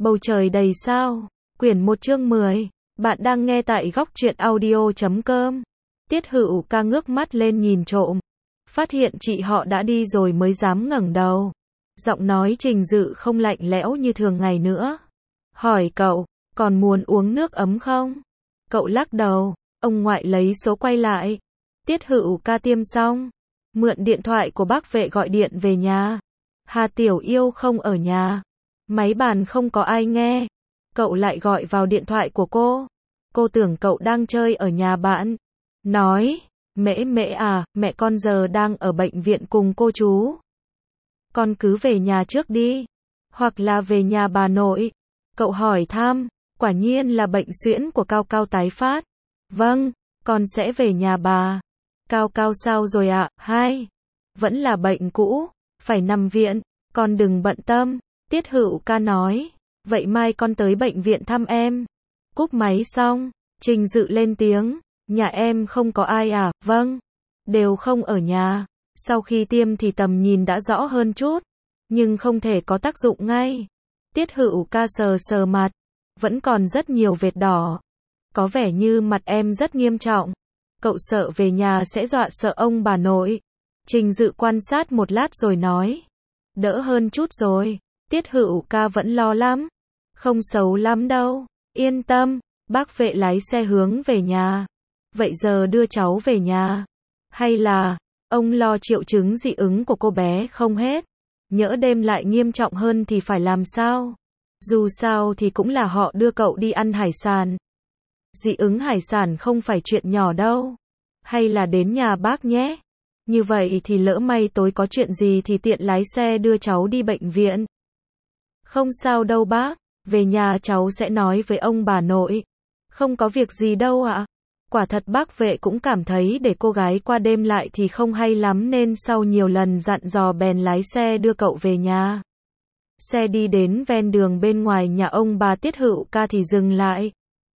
Bầu trời đầy sao. Quyển 1 chương 10. Bạn đang nghe tại góc truyện audio.com. Tiết Hữu Ca ngước mắt lên nhìn trộm. Phát hiện chị họ đã đi rồi mới dám ngẩng đầu. Giọng nói Trình Dự không lạnh lẽo như thường ngày nữa. Hỏi cậu, còn muốn uống nước ấm không? Cậu lắc đầu. Ông ngoại lấy số quay lại. Tiết Hữu Ca tiêm xong. Mượn điện thoại của bác vệ gọi điện về nhà. Hà Tiểu Yêu không ở nhà. Máy bàn không có ai nghe. Cậu lại gọi vào điện thoại của cô. Cô tưởng cậu đang chơi ở nhà bạn. Nói, Mễ Mễ à, mẹ con giờ đang ở bệnh viện cùng cô chú. Con cứ về nhà trước đi. Hoặc là về nhà bà nội. Cậu hỏi thăm, quả nhiên là bệnh suyễn của Cao Cao tái phát. Vâng, con sẽ về nhà bà. Cao Cao sao rồi ạ? Hai. Vẫn là bệnh cũ, phải nằm viện. Con đừng bận tâm. Tiết Hữu Ca nói. Vậy mai con tới bệnh viện thăm em. Cúp máy xong, Trình Dự lên tiếng. Nhà em không có ai à? Vâng. Đều không ở nhà. Sau khi tiêm thì tầm nhìn đã rõ hơn chút. Nhưng không thể có tác dụng ngay. Tiết Hữu Ca sờ sờ mặt. Vẫn còn rất nhiều vệt đỏ. Có vẻ như mặt em rất nghiêm trọng. Cậu sợ về nhà sẽ dọa sợ ông bà nội. Trình Dự quan sát một lát rồi nói. Đỡ hơn chút rồi. Tiết Hữu Ca vẫn lo lắm. Không xấu lắm đâu. Yên tâm. Bác vệ lái xe hướng về nhà. Vậy giờ đưa cháu về nhà. Hay là, ông lo triệu chứng dị ứng của cô bé không hết. Nhỡ đêm lại nghiêm trọng hơn thì phải làm sao? Dù sao thì cũng là họ đưa cậu đi ăn hải sản. Dị ứng hải sản không phải chuyện nhỏ đâu. Hay là đến nhà bác nhé. Như vậy thì lỡ may tối có chuyện gì thì tiện lái xe đưa cháu đi bệnh viện. Không sao đâu bác. Về nhà cháu sẽ nói với ông bà nội. Không có việc gì đâu ạ. Quả thật bác vệ cũng cảm thấy để cô gái qua đêm lại thì không hay lắm nên sau nhiều lần dặn dò bèn lái xe đưa cậu về nhà. Xe đi đến ven đường bên ngoài nhà ông bà Tiết Hữu Ca thì dừng lại.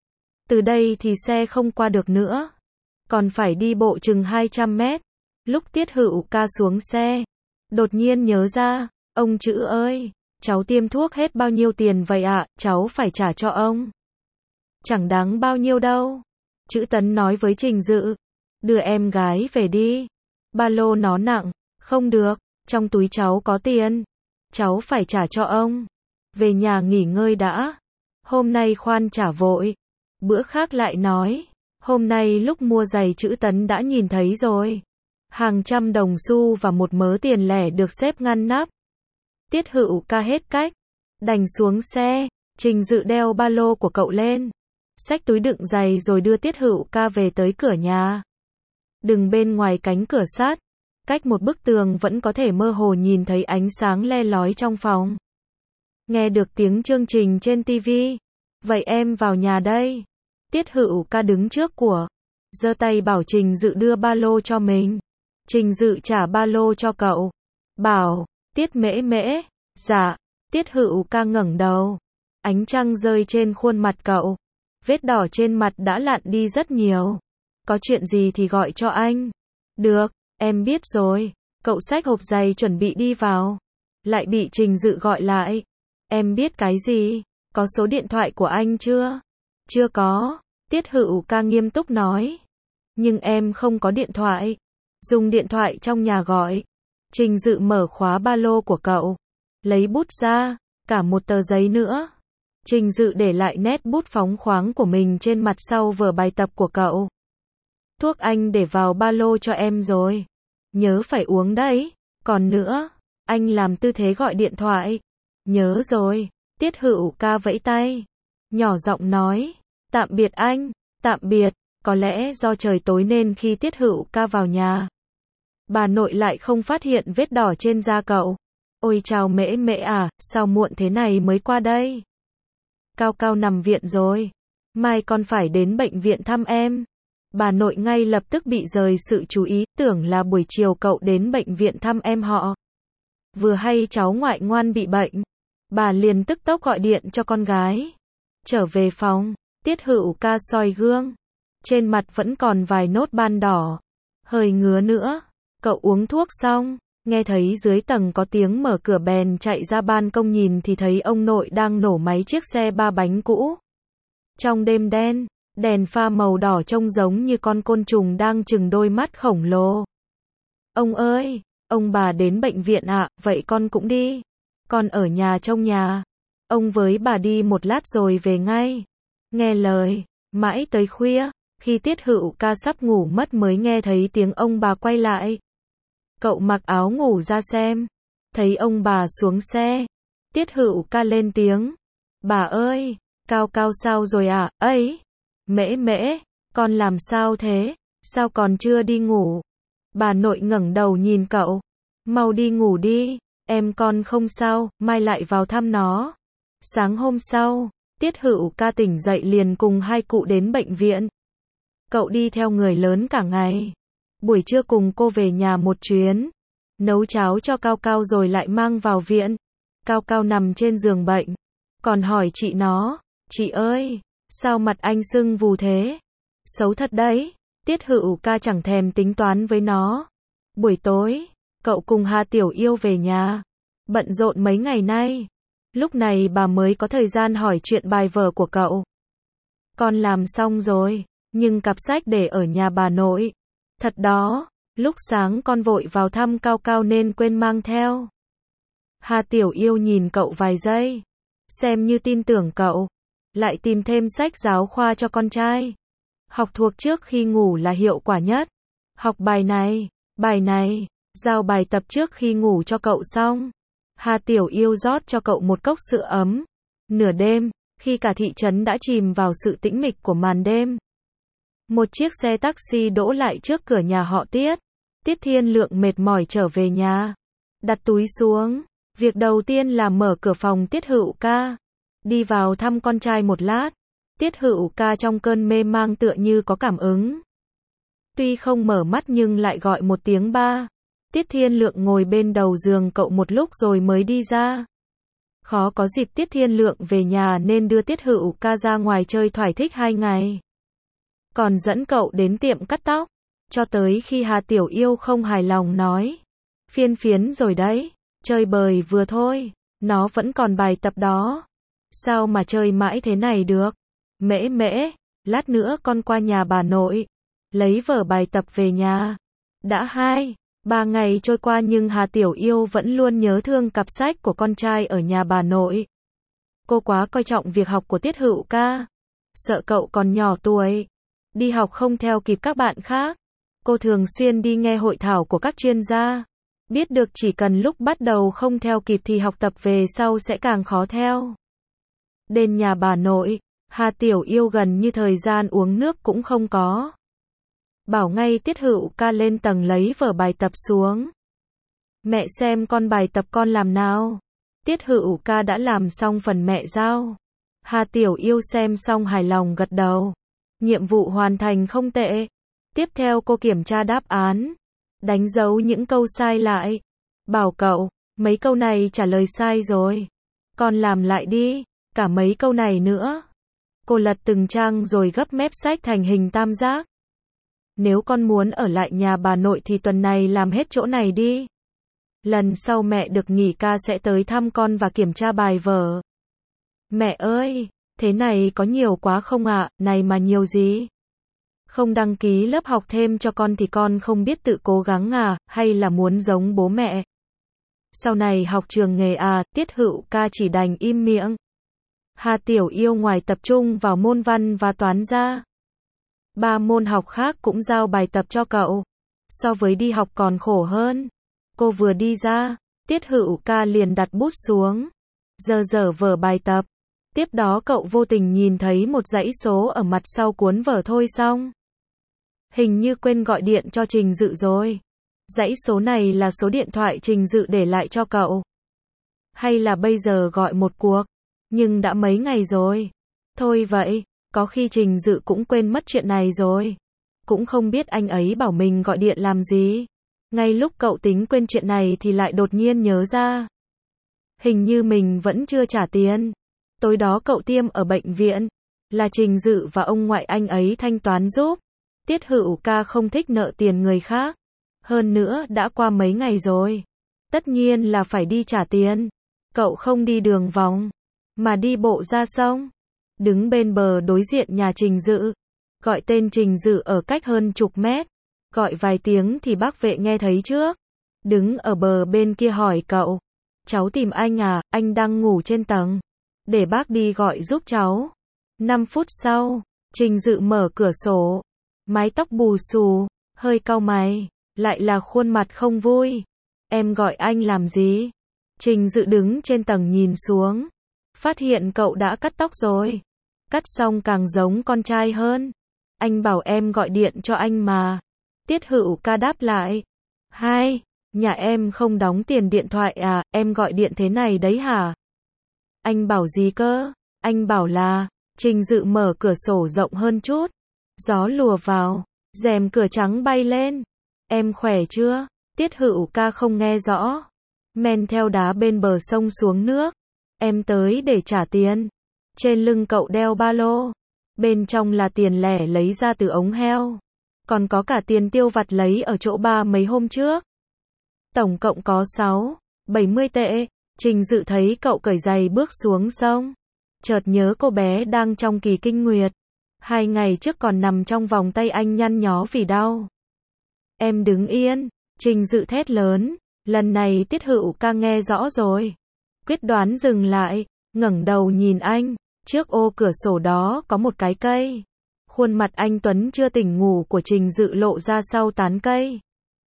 Từ đây thì xe không qua được nữa. Còn phải đi bộ chừng 200 mét. Lúc Tiết Hữu Ca xuống xe, đột nhiên nhớ ra, ông Chữ ơi, cháu tiêm thuốc hết bao nhiêu tiền vậy ạ? Cháu phải trả cho ông. Chẳng đáng bao nhiêu đâu. Chữ Tấn nói với Trình Dự. Đưa em gái về đi. Ba lô nó nặng. Không được, trong túi cháu có tiền. Cháu phải trả cho ông. Về nhà nghỉ ngơi đã. Hôm nay khoan trả vội. Bữa khác lại nói. Hôm nay lúc mua giày Chữ Tấn đã nhìn thấy rồi. Hàng trăm đồng xu và một mớ tiền lẻ được xếp ngăn nắp. Tiết Hữu Ca hết cách. Đành xuống xe. Trình Dự đeo ba lô của cậu lên. Xách túi đựng giày rồi đưa Tiết Hữu Ca về tới cửa nhà. Đừng bên ngoài cánh cửa sắt. Cách một bức tường vẫn có thể mơ hồ nhìn thấy ánh sáng le lói trong phòng. Nghe được tiếng chương trình trên TV. Vậy em vào nhà đây. Tiết Hữu Ca đứng trước của. Giơ tay bảo Trình Dự đưa ba lô cho mình. Trình Dự trả ba lô cho cậu. Bảo, Tiết Mễ Mễ. Dạ. Tiết Hữu Ca ngẩng đầu. Ánh trăng rơi trên khuôn mặt cậu. Vết đỏ trên mặt đã lặn đi rất nhiều. Có chuyện gì thì gọi cho anh. Được, em biết rồi. Cậu xách hộp giày chuẩn bị đi vào. Lại bị Trình Dự gọi lại. Em biết cái gì? Có số điện thoại của anh chưa? Chưa có. Tiết Hữu Ca nghiêm túc nói. Nhưng em không có điện thoại. Dùng điện thoại trong nhà gọi. Trình Dự mở khóa ba lô của cậu. Lấy bút ra. Cả một tờ giấy nữa. Trình Dự để lại nét bút phóng khoáng của mình trên mặt sau vở bài tập của cậu. Thuốc anh để vào ba lô cho em rồi. Nhớ phải uống đấy. Còn nữa, anh làm tư thế gọi điện thoại. Nhớ rồi. Tiết Hữu Ca vẫy tay. Nhỏ giọng nói. Tạm biệt anh. Tạm biệt. Có lẽ do trời tối nên khi Tiết Hữu Ca vào nhà, bà nội lại không phát hiện vết đỏ trên da cậu. Ôi chào Mễ Mễ à, sao muộn thế này mới qua đây? Cao Cao nằm viện rồi. Mai con phải đến bệnh viện thăm em. Bà nội ngay lập tức bị rời sự chú ý, tưởng là buổi chiều cậu đến bệnh viện thăm em họ. Vừa hay cháu ngoại ngoan bị bệnh. Bà liền tức tốc gọi điện cho con gái. Trở về phòng, Tiết Hữu Ca soi gương. Trên mặt vẫn còn vài nốt ban đỏ. Hơi ngứa nữa. Cậu uống thuốc xong, Nghe thấy dưới tầng có tiếng mở cửa bèn chạy ra ban công nhìn thì thấy ông nội đang nổ máy chiếc xe ba bánh cũ. Trong đêm đen, đèn pha màu đỏ trông giống như con côn trùng đang trừng đôi mắt khổng lồ. Ông ơi, ông bà đến bệnh viện ạ, vậy con cũng đi. Con ở nhà trông nhà. Ông với bà đi một lát rồi về ngay. Nghe lời, mãi tới khuya, khi Tiết Hữu Ca sắp ngủ mất mới nghe thấy tiếng ông bà quay lại. Cậu mặc áo ngủ ra xem. Thấy ông bà xuống xe. Tiết Hữu Ca lên tiếng. Bà ơi, Cao Cao sao rồi ạ? Ấy, Mễ Mễ, con làm sao thế? Sao còn chưa đi ngủ? Bà nội ngẩng đầu nhìn cậu. Mau đi ngủ đi, em con không sao, mai lại vào thăm nó. Sáng hôm sau, Tiết Hữu Ca tỉnh dậy liền cùng hai cụ đến bệnh viện. Cậu đi theo người lớn cả ngày. Buổi trưa cùng cô về nhà một chuyến. Nấu cháo cho Cao Cao rồi lại mang vào viện. Cao Cao nằm trên giường bệnh. Còn hỏi chị nó, chị ơi, sao mặt anh sưng vù thế? Xấu thật đấy. Tiết Hữu Ca chẳng thèm tính toán với nó. Buổi tối, cậu cùng Hà Tiểu Yêu về nhà. Bận rộn mấy ngày nay. Lúc này bà mới có thời gian hỏi chuyện bài vở của cậu. Con làm xong rồi, nhưng cặp sách để ở nhà bà nội. Thật đó, lúc sáng con vội vào thăm Cao Cao nên quên mang theo. Hà Tiểu Yêu nhìn cậu vài giây. Xem như tin tưởng cậu. Lại tìm thêm sách giáo khoa cho con trai. Học thuộc trước khi ngủ là hiệu quả nhất. Học bài này, giao bài tập trước khi ngủ cho cậu xong. Hà Tiểu Yêu rót cho cậu một cốc sữa ấm. Nửa đêm, khi cả thị trấn đã chìm vào sự tĩnh mịch của màn đêm. Một chiếc xe taxi đỗ lại trước cửa nhà họ Tiết. Tiết Thiên Lượng mệt mỏi trở về nhà. Đặt túi xuống. Việc đầu tiên là mở cửa phòng Tiết Hữu Ca. Đi vào thăm con trai một lát. Tiết Hữu Ca trong cơn mê mang tựa như có cảm ứng. Tuy không mở mắt nhưng lại gọi một tiếng ba. Tiết Thiên Lượng ngồi bên đầu giường cậu một lúc rồi mới đi ra. Khó có dịp Tiết Thiên Lượng về nhà nên đưa Tiết Hữu Ca ra ngoài chơi thỏa thích 2 ngày. Còn dẫn cậu đến tiệm cắt tóc. Cho tới khi Hà Tiểu Yêu không hài lòng nói. Phiên rồi đấy, chơi bời vừa thôi, nó vẫn còn bài tập đó. Sao mà chơi mãi thế này được? Mễ Mễ, lát nữa con qua nhà bà nội. Lấy vở bài tập về nhà. Đã 2-3 ngày trôi qua nhưng Hà Tiểu Yêu vẫn luôn nhớ thương cặp sách của con trai ở nhà bà nội. Cô quá coi trọng việc học của Tiết Hữu Ca. Sợ cậu còn nhỏ tuổi. Đi học không theo kịp các bạn khác. Cô thường xuyên đi nghe hội thảo của các chuyên gia. Biết được chỉ cần lúc bắt đầu không theo kịp thì học tập về sau sẽ càng khó theo. Đến nhà bà nội, Hà Tiểu Yêu gần như thời gian uống nước cũng không có. Bảo ngay Tiết Hữu Ca lên tầng lấy vở bài tập xuống. Mẹ xem con bài tập con làm nào. Tiết Hữu Ca đã làm xong phần mẹ giao. Hà Tiểu Yêu xem xong hài lòng gật đầu. Nhiệm vụ hoàn thành không tệ. Tiếp theo cô kiểm tra đáp án. Đánh dấu những câu sai lại. Bảo cậu, mấy câu này trả lời sai rồi. Con làm lại đi, cả mấy câu này nữa. Cô lật từng trang rồi gấp mép sách thành hình tam giác. Nếu con muốn ở lại nhà bà nội thì tuần này làm hết chỗ này đi. Lần sau mẹ được nghỉ ca sẽ tới thăm con và kiểm tra bài vở. Mẹ ơi, thế này có nhiều quá không ạ? Này mà nhiều gì? Không đăng ký lớp học thêm cho con thì con không biết tự cố gắng à, hay là muốn giống bố mẹ? Sau này học trường nghề à? Tiết Hữu Ca chỉ đành im miệng. Hà Tiểu Yêu ngoài tập trung vào môn văn và toán ra. 3 môn học khác cũng giao bài tập cho cậu. So với đi học còn khổ hơn. Cô vừa đi ra, Tiết Hữu Ca liền đặt bút xuống. Dở vở bài tập. Tiếp đó cậu vô tình nhìn thấy một dãy số ở mặt sau cuốn vở thôi xong. Hình như quên gọi điện cho Trình Dự rồi. Dãy số này là số điện thoại Trình Dự để lại cho cậu. Hay là bây giờ gọi một cuộc. Nhưng đã mấy ngày rồi. Thôi vậy, có khi Trình Dự cũng quên mất chuyện này rồi. Cũng không biết anh ấy bảo mình gọi điện làm gì. Ngay lúc cậu tính quên chuyện này thì lại đột nhiên nhớ ra. Hình như mình vẫn chưa trả tiền. Tối đó cậu tiêm ở bệnh viện. Là Trình Dự và ông ngoại anh ấy thanh toán giúp. Tiết Hữu Ca không thích nợ tiền người khác. Hơn nữa đã qua mấy ngày rồi. Tất nhiên là phải đi trả tiền. Cậu không đi đường vòng, mà đi bộ ra sông. Đứng bên bờ đối diện nhà Trình Dự. Gọi tên Trình Dự ở cách hơn chục mét. Gọi vài tiếng thì bác vệ nghe thấy trước. Đứng ở bờ bên kia hỏi cậu. Cháu tìm anh à, anh đang ngủ trên tầng. Để bác đi gọi giúp cháu. 5 phút sau, Trình Dự mở cửa sổ. Mái tóc bù xù, hơi cau mày, lại là khuôn mặt không vui. Em gọi anh làm gì? Trình Dự đứng trên tầng nhìn xuống. Phát hiện cậu đã cắt tóc rồi. Cắt xong càng giống con trai hơn. Anh bảo em gọi điện cho anh mà. Tiết Hữu Ca đáp lại. Hai, nhà em không đóng tiền điện thoại à, em gọi điện thế này đấy hả? Anh bảo gì cơ? Anh bảo là, Trình Dự mở cửa sổ rộng hơn chút. Gió lùa vào, rèm cửa trắng bay lên. Em khỏe chưa? Tiết Hữu Ca không nghe rõ. Men theo đá bên bờ sông xuống nước. Em tới để trả tiền. Trên lưng cậu đeo ba lô. Bên trong là tiền lẻ lấy ra từ ống heo. Còn có cả tiền tiêu vặt lấy ở chỗ ba mấy hôm trước. Tổng cộng có 70 tệ. Trình Dự thấy cậu cởi giày bước xuống sông. Chợt nhớ cô bé đang trong kỳ kinh nguyệt. 2 ngày trước còn nằm trong vòng tay anh nhăn nhó vì đau. Em đứng yên. Trình Dự thét lớn. Lần này Tiết Hữu Ca nghe rõ rồi. Quyết đoán dừng lại. Ngẩng đầu nhìn anh. Trước ô cửa sổ đó có một cái cây. Khuôn mặt anh Tuấn chưa tỉnh ngủ của Trình Dự lộ ra sau tán cây.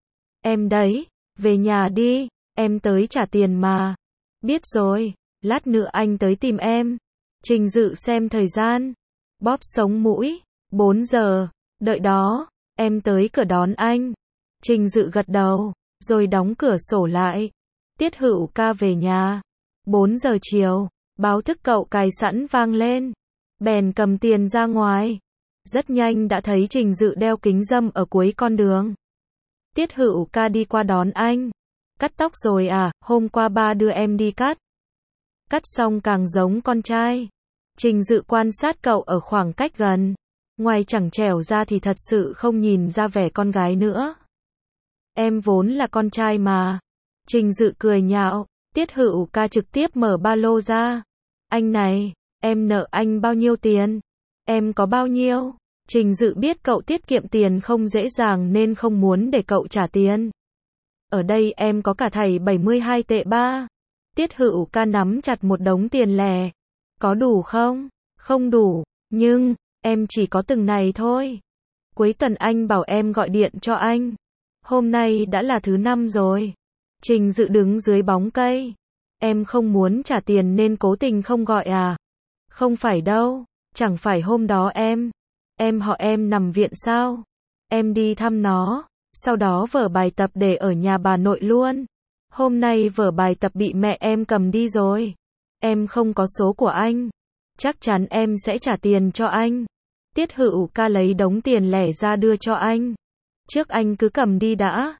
Em đấy, về nhà đi, em tới trả tiền mà. Biết rồi, lát nữa anh tới tìm em. Trình Dự xem thời gian. Bóp sống mũi, 4 giờ, đợi đó, em tới cửa đón anh. Trình Dự gật đầu, rồi đóng cửa sổ lại. Tiết Hữu Ca về nhà. 4 giờ chiều, báo thức cậu cài sẵn vang lên. Bèn cầm tiền ra ngoài. Rất nhanh đã thấy Trình Dự đeo kính râm ở cuối con đường. Tiết Hữu Ca đi qua đón anh. Cắt tóc rồi à, hôm qua ba đưa em đi cắt. Cắt xong càng giống con trai. Trình Dự quan sát cậu ở khoảng cách gần. Ngoài chẳng trẻo ra thì thật sự không nhìn ra vẻ con gái nữa. Em vốn là con trai mà. Trình Dự cười nhạo. Tiết Hữu Ca trực tiếp mở ba lô ra. Anh này, em nợ anh bao nhiêu tiền? Em có bao nhiêu? Trình Dự biết cậu tiết kiệm tiền không dễ dàng nên không muốn để cậu trả tiền. Ở đây em có cả thảy 72 tệ ba. Tiết Hữu Ca nắm chặt một đống tiền lẻ. Có đủ không? Không đủ, nhưng, em chỉ có từng này thôi. Cuối tuần anh bảo em gọi điện cho anh. Hôm nay đã là thứ 5 rồi. Trình Dự đứng dưới bóng cây. Em không muốn trả tiền nên cố tình không gọi à? Không phải đâu, chẳng phải hôm đó em họ em nằm viện sao? Em đi thăm nó, sau đó vở bài tập để ở nhà bà nội luôn. Hôm nay vở bài tập bị mẹ em cầm đi rồi. Em không có số của anh. Chắc chắn em sẽ trả tiền cho anh. Tiết Hữu Ca lấy đống tiền lẻ ra đưa cho anh. Trước anh cứ cầm đi đã.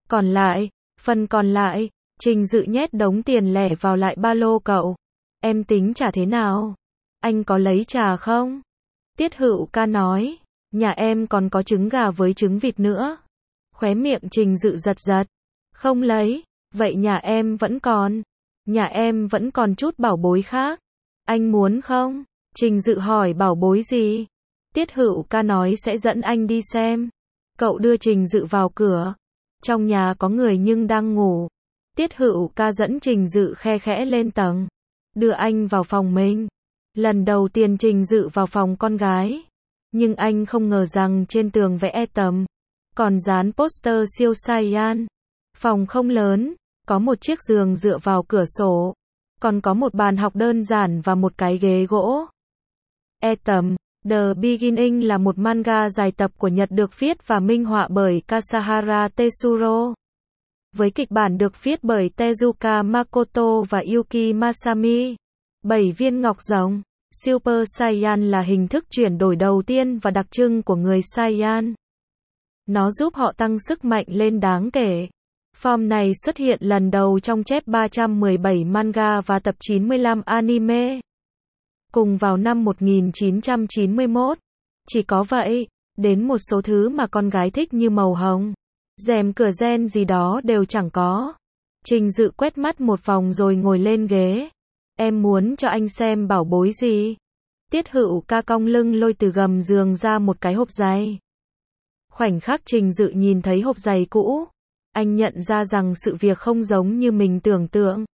Phần còn lại, Trình Dự nhét đống tiền lẻ vào lại ba lô cậu. Em tính trả thế nào? Anh có lấy trà không? Tiết Hữu Ca nói, nhà em còn có trứng gà với trứng vịt nữa. Khóe miệng Trình Dự giật giật. Không lấy, vậy nhà em vẫn còn. Nhà em vẫn còn chút bảo bối khác. Anh muốn không? Trình Dự hỏi bảo bối gì? Tiết Hữu Ca nói sẽ dẫn anh đi xem. Cậu đưa Trình Dự vào cửa. Trong nhà có người nhưng đang ngủ. Tiết Hữu Ca dẫn Trình Dự khe khẽ lên tầng. Đưa anh vào phòng mình. Lần đầu tiên Trình Dự vào phòng con gái. Nhưng anh không ngờ rằng trên tường vẽ tầm. Còn dán poster siêu Saiyan. Phòng không lớn. Có một chiếc giường dựa vào cửa sổ. Còn có một bàn học đơn giản và một cái ghế gỗ. Atom, The Beginning là một manga dài tập của Nhật được viết và minh họa bởi Kasahara Tetsuro. Với kịch bản được viết bởi Tezuka Makoto và Yuki Masami. 7 viên ngọc rồng. Super Saiyan là hình thức chuyển đổi đầu tiên và đặc trưng của người Saiyan. Nó giúp họ tăng sức mạnh lên đáng kể. Form này xuất hiện lần đầu trong chép 317 manga và tập 95 anime. Cùng vào năm 1991. Chỉ có vậy, đến một số thứ mà con gái thích như màu hồng, rèm cửa gen gì đó đều chẳng có. Trình Dự quét mắt một vòng rồi ngồi lên ghế. Em muốn cho anh xem bảo bối gì? Tiết Hữu Ca cong lưng lôi từ gầm giường ra một cái hộp giày. Khoảnh khắc Trình Dự nhìn thấy hộp giày cũ, anh nhận ra rằng sự việc không giống như mình tưởng tượng.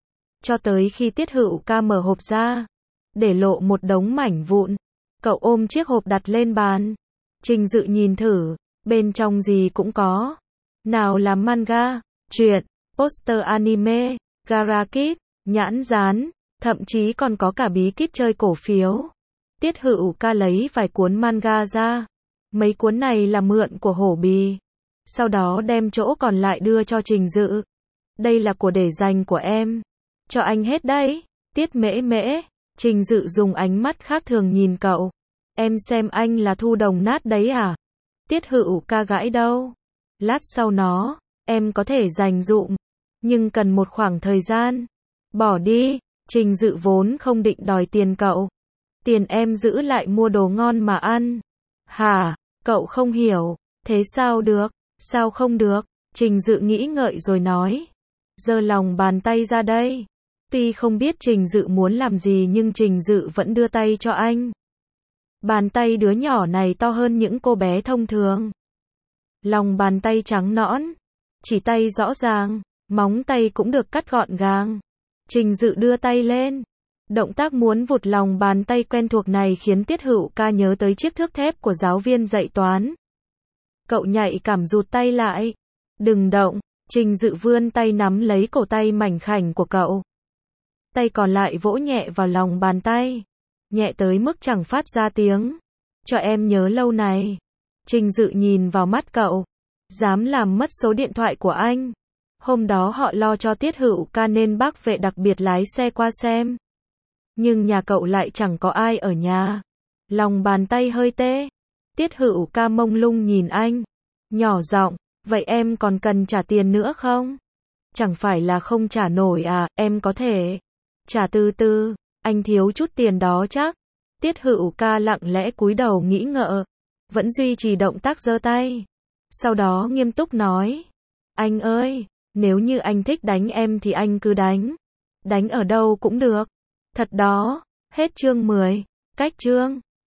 Cho tới khi Tiết Hữu Ca mở hộp ra, để lộ một đống mảnh vụn. Cậu ôm chiếc hộp đặt lên bàn. Trình Dự nhìn thử, bên trong gì cũng có. Nào là manga, truyện, poster anime, garakit, nhãn dán, thậm chí còn có cả bí kíp chơi cổ phiếu. Tiết Hữu Ca lấy vài cuốn manga ra. Mấy cuốn này là mượn của Hổ Bì. Sau đó đem chỗ còn lại đưa cho Trình Dự. Đây là của để dành của em. Cho anh hết đấy. Tiết Mễ Mễ. Trình Dự dùng ánh mắt khác thường nhìn cậu. Em xem anh là thu đồng nát đấy à? Tiết Hữu Ca gãi đâu. Lát sau nó, em có thể dành dụm. Nhưng cần một khoảng thời gian. Bỏ đi. Trình Dự vốn không định đòi tiền cậu. Tiền em giữ lại mua đồ ngon mà ăn. Hả? Cậu không hiểu. Thế sao được? Sao không được? Trình Dự nghĩ ngợi rồi nói. Giơ lòng bàn tay ra đây. Tuy không biết Trình Dự muốn làm gì nhưng Trình Dự vẫn đưa tay cho anh. Bàn tay đứa nhỏ này to hơn những cô bé thông thường. Lòng bàn tay trắng nõn. Chỉ tay rõ ràng. Móng tay cũng được cắt gọn gàng. Trình Dự đưa tay lên. Động tác muốn vụt lòng bàn tay quen thuộc này khiến Tiết Hữu Ca nhớ tới chiếc thước thép của giáo viên dạy toán. Cậu nhạy cảm rụt tay lại. Đừng động. Trình Dự vươn tay nắm lấy cổ tay mảnh khảnh của cậu. Tay còn lại vỗ nhẹ vào lòng bàn tay. Nhẹ tới mức chẳng phát ra tiếng. Cho em nhớ lâu này. Trình Dự nhìn vào mắt cậu. Dám làm mất số điện thoại của anh. Hôm đó họ lo cho Tiết Hữu Ca nên bác vệ đặc biệt lái xe qua xem. Nhưng nhà cậu lại chẳng có ai ở nhà. Lòng bàn tay hơi tê. Tiết Hữu Ca mông lung nhìn anh. Nhỏ giọng, vậy em còn cần trả tiền nữa không? Chẳng phải là không trả nổi à, em có thể trả từ từ, anh thiếu chút tiền đó chắc. Tiết Hữu Ca lặng lẽ cúi đầu nghĩ ngợi, vẫn duy trì động tác giơ tay. Sau đó nghiêm túc nói, anh ơi, nếu như anh thích đánh em thì anh cứ đánh. Đánh ở đâu cũng được. Thật đó. Hết chương 10. Cách chương